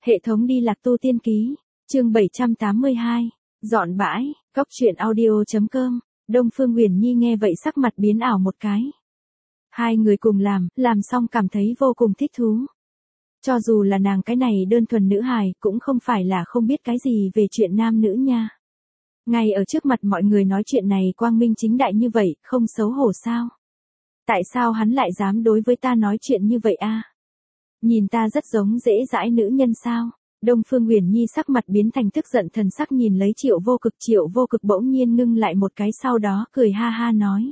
Hệ thống đi lạc tu tiên ký, chương 782, dọn bãi, góc truyện audio.com, Đông Phương Huyền Nhi nghe vậy sắc mặt biến ảo một cái. Hai người cùng làm xong cảm thấy vô cùng thích thú. Cho dù là nàng cái này đơn thuần nữ hài cũng không phải là không biết cái gì về chuyện nam nữ nha. Ngay ở trước mặt mọi người nói chuyện này quang minh chính đại như vậy, không xấu hổ sao? Tại sao hắn lại dám đối với ta nói chuyện như vậy a? Nhìn ta rất giống dễ dãi nữ nhân sao? Đông Phương Huyền Nhi sắc mặt biến thành tức giận thần sắc nhìn lấy Triệu Vô Cực bỗng nhiên ngưng lại một cái sau đó cười ha ha nói.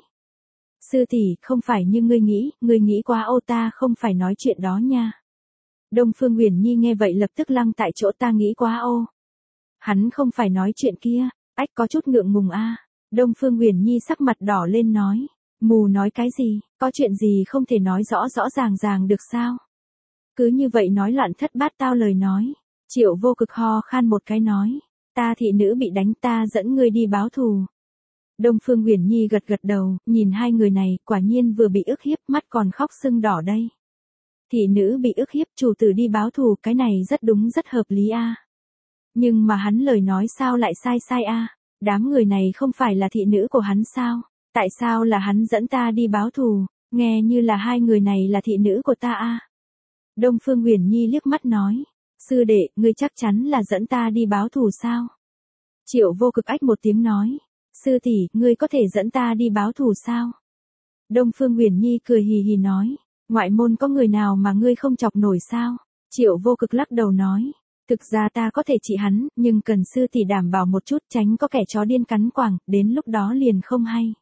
Sư tỷ, không phải như ngươi nghĩ quá ô ta không phải nói chuyện đó nha. Đông Phương Huyền Nhi nghe vậy lập tức lăng tại chỗ ta nghĩ quá ô. Hắn không phải nói chuyện kia, ách có chút ngượng ngùng a. Đông Phương Huyền Nhi sắc mặt đỏ lên nói, mù nói cái gì, có chuyện gì không thể nói rõ ràng được sao? Cứ như vậy nói loạn thất bát tao lời nói. Triệu Vô Cực ho khan một cái nói, ta thị nữ bị đánh ta dẫn ngươi đi báo thù. Đông Phương Huyền Nhi gật đầu, nhìn hai người này quả nhiên vừa bị ức hiếp mắt còn khóc sưng đỏ đây. Thị nữ bị ức hiếp chủ tử đi báo thù cái này rất đúng rất hợp lý a. Nhưng mà hắn lời nói sao lại sai a? Đám người này không phải là thị nữ của hắn sao? Tại sao là hắn dẫn ta đi báo thù? Nghe như là hai người này là thị nữ của ta a. Đông Phương Huyền Nhi liếc mắt nói, sư đệ, ngươi chắc chắn là dẫn ta đi báo thù sao? Triệu Vô Cực ách một tiếng nói, sư tỷ, ngươi có thể dẫn ta đi báo thù sao? Đông Phương Huyền Nhi cười hì hì nói, ngoại môn có người nào mà ngươi không chọc nổi sao? Triệu Vô Cực lắc đầu nói, thực ra ta có thể trị hắn, nhưng cần sư tỷ đảm bảo một chút tránh có kẻ chó điên cắn quàng, đến lúc đó liền không hay.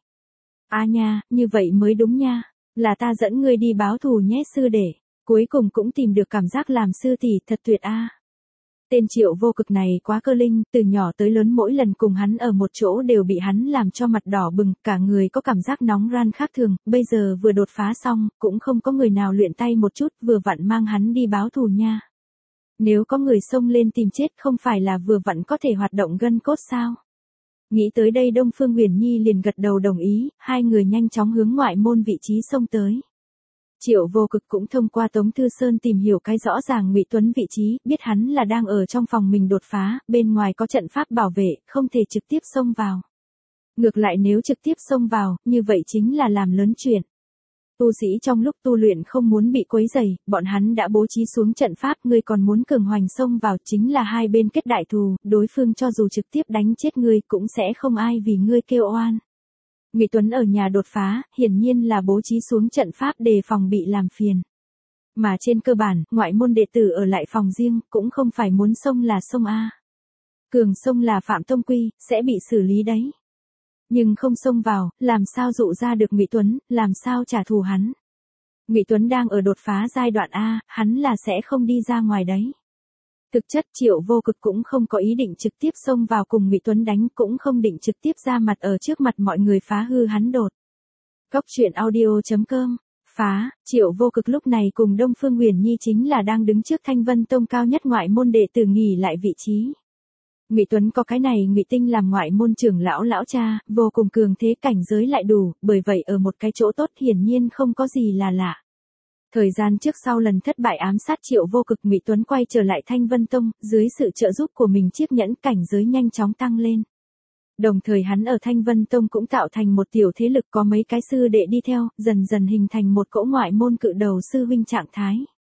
À nha, như vậy mới đúng nha, là ta dẫn ngươi đi báo thù nhé sư đệ. Cuối cùng cũng tìm được cảm giác làm sư tỷ thật tuyệt a. Tên Triệu Vô Cực này quá cơ linh, từ nhỏ tới lớn mỗi lần cùng hắn ở một chỗ đều bị hắn làm cho mặt đỏ bừng, cả người có cảm giác nóng ran khác thường, bây giờ vừa đột phá xong, cũng không có người nào luyện tay một chút, vừa vặn mang hắn đi báo thù nha. Nếu có người xông lên tìm chết không phải là vừa vặn có thể hoạt động gân cốt sao? Nghĩ tới đây Đông Phương Huyền Nhi liền gật đầu đồng ý, hai người nhanh chóng hướng ngoại môn vị trí xông tới. Triệu Vô Cực cũng thông qua Tống Thư Sơn tìm hiểu cái rõ ràng Ngụy Tuấn vị trí, biết hắn là đang ở trong phòng mình đột phá, bên ngoài có trận pháp bảo vệ, không thể trực tiếp xông vào. Ngược lại nếu trực tiếp xông vào, như vậy chính là làm lớn chuyện. Tu sĩ trong lúc tu luyện không muốn bị quấy rầy, bọn hắn đã bố trí xuống trận pháp, ngươi còn muốn cường hoành xông vào, chính là hai bên kết đại thù, đối phương cho dù trực tiếp đánh chết ngươi cũng sẽ không ai vì ngươi kêu oan. Ngụy Tuấn ở nhà đột phá, hiển nhiên là bố trí xuống trận pháp đề phòng bị làm phiền. Mà trên cơ bản, ngoại môn đệ tử ở lại phòng riêng, cũng không phải muốn xông là xông a. Cường xông là phạm tông quy, sẽ bị xử lý đấy. Nhưng không xông vào, làm sao dụ ra được Ngụy Tuấn, làm sao trả thù hắn. Ngụy Tuấn đang ở đột phá giai đoạn A, hắn là sẽ không đi ra ngoài đấy. Thực chất Triệu Vô Cực cũng không có ý định trực tiếp xông vào cùng Ngụy Tuấn đánh, cũng không định trực tiếp ra mặt ở trước mặt mọi người phá hư hắn đột. Góc truyện audio.com, phá, Triệu Vô Cực lúc này cùng Đông Phương Huyền Nhi chính là đang đứng trước Thanh Vân Tông cao nhất ngoại môn đệ tử nghỉ lại vị trí. Ngụy Tuấn có cái này Ngụy Tinh làm ngoại môn trưởng lão cha, vô cùng cường thế cảnh giới lại đủ, bởi vậy ở một cái chỗ tốt hiển nhiên không có gì là lạ. Thời gian trước sau lần thất bại ám sát Triệu Vô Cực, Ngụy Tuấn quay trở lại Thanh Vân Tông, dưới sự trợ giúp của mình chiếc nhẫn cảnh giới nhanh chóng tăng lên. Đồng thời hắn ở Thanh Vân Tông cũng tạo thành một tiểu thế lực có mấy cái sư đệ đi theo, dần dần hình thành một cỗ ngoại môn cự đầu sư huynh trạng thái.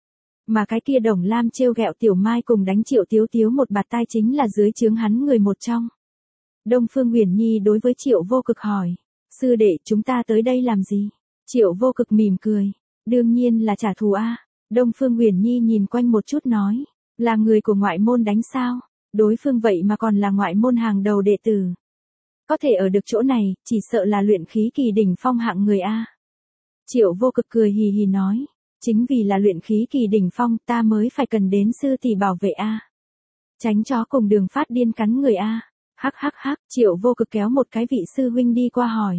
Mà cái kia Đồng Lam trêu ghẹo Tiểu Mai cùng đánh Triệu Tiếu Tiếu một bạt tai chính là dưới trướng hắn người một trong. Đông Phương Huyền Nhi đối với Triệu Vô Cực hỏi, sư đệ chúng ta tới đây làm gì? Triệu Vô Cực mỉm cười, đương nhiên là trả thù a. Đông Phương Huyền Nhi nhìn quanh một chút nói, là người của ngoại môn đánh sao? Đối phương vậy mà còn là ngoại môn hàng đầu đệ tử. Có thể ở được chỗ này, chỉ sợ là luyện khí kỳ đỉnh phong hạng người a. Triệu Vô Cực cười hì hì nói, chính vì là luyện khí kỳ đỉnh phong ta mới phải cần đến sư tỷ bảo vệ a. Tránh chó cùng đường phát điên cắn người a. Hắc, Triệu Vô Cực kéo một cái vị sư huynh đi qua hỏi.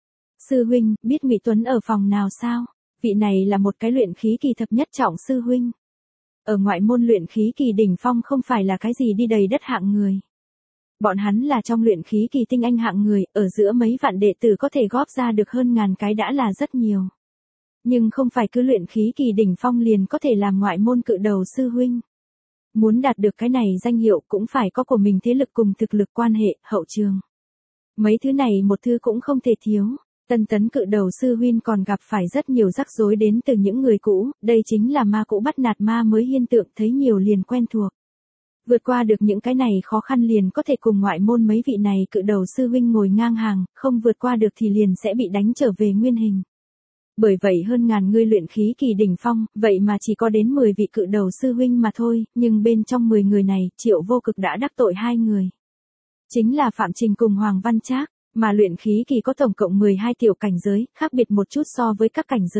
Sư huynh, biết Ngụy Tuấn ở phòng nào sao? Vị này là một cái luyện khí kỳ thập nhất trọng sư huynh. Ở ngoại môn luyện khí kỳ đỉnh phong không phải là cái gì đi đầy đất hạng người. Bọn hắn là trong luyện khí kỳ tinh anh hạng người, ở giữa mấy vạn đệ tử có thể góp ra được hơn ngàn cái đã là rất nhiều. Nhưng không phải cứ luyện khí kỳ đỉnh phong liền có thể làm ngoại môn cự đầu sư huynh. Muốn đạt được cái này danh hiệu cũng phải có của mình thế lực cùng thực lực quan hệ, hậu trường. Mấy thứ này một thứ cũng không thể thiếu. Tân tấn cự đầu sư huynh còn gặp phải rất nhiều rắc rối đến từ những người cũ, đây chính là ma cũ bắt nạt ma mới hiện tượng thấy nhiều liền quen thuộc. Vượt qua được những cái này khó khăn liền có thể cùng ngoại môn mấy vị này cự đầu sư huynh ngồi ngang hàng, không vượt qua được thì liền sẽ bị đánh trở về nguyên hình. Bởi vậy hơn ngàn người luyện khí kỳ đỉnh phong, vậy mà chỉ có đến 10 vị cự đầu sư huynh mà thôi, nhưng bên trong 10 người này, Triệu Vô Cực đã đắc tội 2 người. Chính là Phạm Trình cùng Hoàng Văn Trác, mà luyện khí kỳ có tổng cộng 12 tiểu cảnh giới, khác biệt một chút so với các cảnh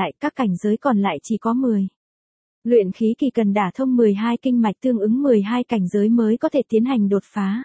giới còn lại chỉ có 10. Luyện khí kỳ cần đả thông 12 kinh mạch tương ứng 12 cảnh giới mới có thể tiến hành đột phá.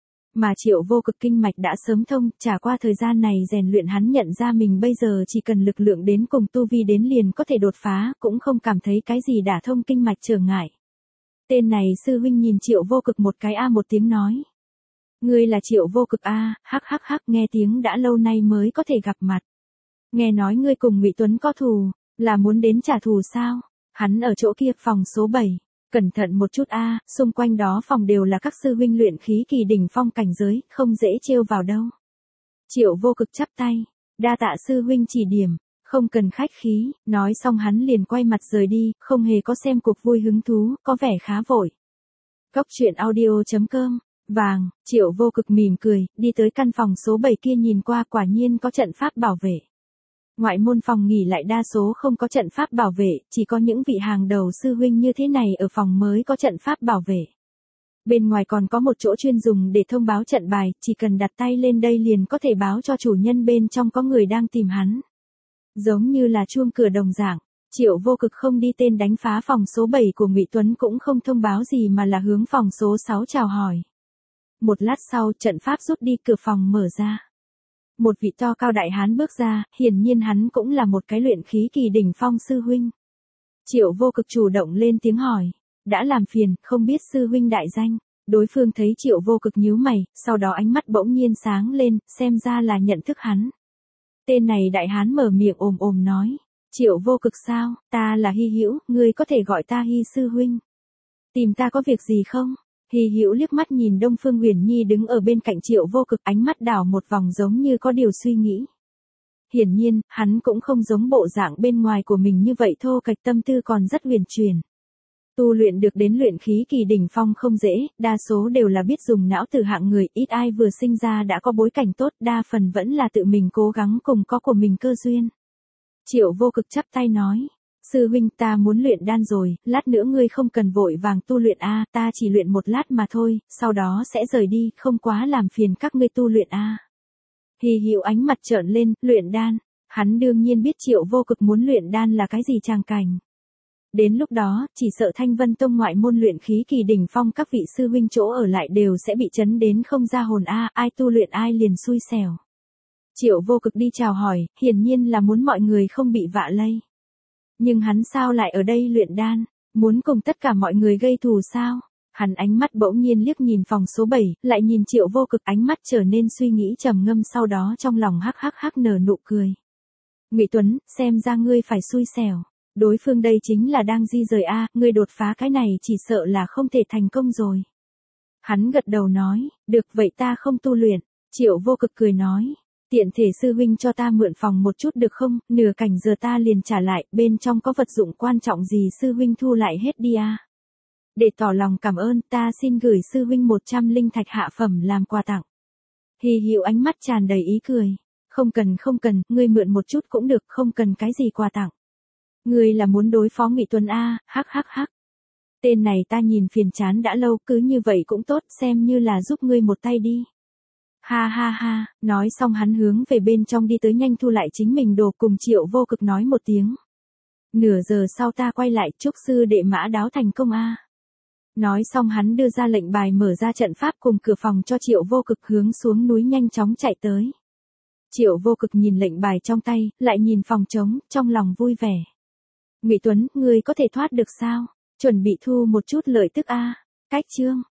Mà Triệu Vô Cực kinh mạch đã sớm thông, trải qua thời gian này rèn luyện hắn nhận ra mình bây giờ chỉ cần lực lượng đến cùng tu vi đến liền có thể đột phá, cũng không cảm thấy cái gì đả thông kinh mạch trở ngại. Tên này sư huynh nhìn Triệu Vô Cực một cái a một tiếng nói. Ngươi là Triệu Vô Cực a, hắc hắc hắc, nghe tiếng đã lâu nay mới có thể gặp mặt. Nghe nói ngươi cùng Ngụy Tuấn có thù, là muốn đến trả thù sao? Hắn ở chỗ kia phòng số 7. Cẩn thận một chút a, xung quanh đó phòng đều là các sư huynh luyện khí kỳ đỉnh phong cảnh giới, không dễ trêu vào đâu. Triệu Vô Cực chắp tay, đa tạ sư huynh chỉ điểm, không cần khách khí, nói xong hắn liền quay mặt rời đi, không hề có xem cuộc vui hứng thú, có vẻ khá vội. Cốc truyện audio.com, vàng, Triệu Vô Cực mỉm cười, đi tới căn phòng số 7 kia nhìn qua quả nhiên có trận pháp bảo vệ. Ngoại môn phòng nghỉ lại đa số không có trận pháp bảo vệ, chỉ có những vị hàng đầu sư huynh như thế này ở phòng mới có trận pháp bảo vệ. Bên ngoài còn có một chỗ chuyên dùng để thông báo trận bài, chỉ cần đặt tay lên đây liền có thể báo cho chủ nhân bên trong có người đang tìm hắn. Giống như là chuông cửa đồng dạng, Triệu Vô Cực không đi tên đánh phá phòng số 7 của Ngụy Tuấn cũng không thông báo gì mà là hướng phòng số 6 chào hỏi. Một lát sau trận pháp rút đi, cửa phòng mở ra. Một vị to cao đại hán bước ra, hiển nhiên hắn cũng là một cái luyện khí kỳ đỉnh phong sư huynh. Triệu Vô Cực chủ động lên tiếng hỏi, đã làm phiền, không biết sư huynh đại danh. Đối phương thấy Triệu Vô Cực nhíu mày, sau đó ánh mắt bỗng nhiên sáng lên, xem ra là nhận thức hắn. Tên này đại hán mở miệng ồm ồm nói, Triệu Vô Cực sao, ta là Hy Hữu, ngươi có thể gọi ta Hy sư huynh. Tìm ta có việc gì không? Hy Hữu liếc mắt nhìn Đông Phương Huyền Nhi đứng ở bên cạnh Triệu Vô Cực, ánh mắt đảo một vòng giống như có điều suy nghĩ. Hiển nhiên, hắn cũng không giống bộ dạng bên ngoài của mình như vậy thô kệch, tâm tư còn rất huyền truyền. Tu luyện được đến luyện khí kỳ đỉnh phong không dễ, đa số đều là biết dùng não từ hạng người, ít ai vừa sinh ra đã có bối cảnh tốt, đa phần vẫn là tự mình cố gắng cùng có của mình cơ duyên. Triệu Vô Cực chắp tay nói, sư huynh ta muốn luyện đan rồi, lát nữa ngươi không cần vội vàng tu luyện a, ta chỉ luyện một lát mà thôi, sau đó sẽ rời đi, không quá làm phiền các ngươi tu luyện a. Hy Hữu ánh mặt trợn lên, luyện đan, hắn đương nhiên biết Triệu Vô Cực muốn luyện đan là cái gì tràng cảnh. Đến lúc đó, chỉ sợ Thanh Vân Tông ngoại môn luyện khí kỳ đỉnh phong các vị sư huynh chỗ ở lại đều sẽ bị chấn đến không ra hồn a, ai tu luyện ai liền xui xẻo. Triệu Vô Cực đi chào hỏi, hiển nhiên là muốn mọi người không bị vạ lây. Nhưng hắn sao lại ở đây luyện đan, muốn cùng tất cả mọi người gây thù sao? Hắn ánh mắt bỗng nhiên liếc nhìn phòng số 7, lại nhìn Triệu Vô Cực, ánh mắt trở nên suy nghĩ trầm ngâm, sau đó trong lòng hắc hắc hắc nở nụ cười. Ngụy Tuấn, xem ra ngươi phải xui xẻo. Đối phương đây chính là đang di rời a, ngươi đột phá cái này chỉ sợ là không thể thành công rồi. Hắn gật đầu nói, được vậy ta không tu luyện. Triệu Vô Cực cười nói, tiện thể sư huynh cho ta mượn phòng một chút được không, nửa cảnh giờ ta liền trả lại, bên trong có vật dụng quan trọng gì sư huynh thu lại hết đi a. Để tỏ lòng cảm ơn, ta xin gửi sư huynh 100 linh thạch hạ phẩm làm quà tặng. Hy Hữu ánh mắt tràn đầy ý cười, không cần, ngươi mượn một chút cũng được, không cần cái gì quà tặng. Ngươi là muốn đối phó Ngụy Tuấn a, hắc hắc hắc. Tên này ta nhìn phiền chán đã lâu, cứ như vậy cũng tốt, xem như là giúp ngươi một tay đi. Ha ha ha, nói xong hắn hướng về bên trong đi tới, nhanh thu lại chính mình đồ, cùng Triệu Vô Cực nói một tiếng. Nửa giờ sau ta quay lại, chúc sư đệ mã đáo thành công a. Nói xong hắn đưa ra lệnh bài mở ra trận pháp cùng cửa phòng cho Triệu Vô Cực, hướng xuống núi nhanh chóng chạy tới. Triệu Vô Cực nhìn lệnh bài trong tay, lại nhìn phòng trống, trong lòng vui vẻ. Ngụy Tuấn, ngươi có thể thoát được sao? Chuẩn bị thu một chút lợi tức a. Cách chương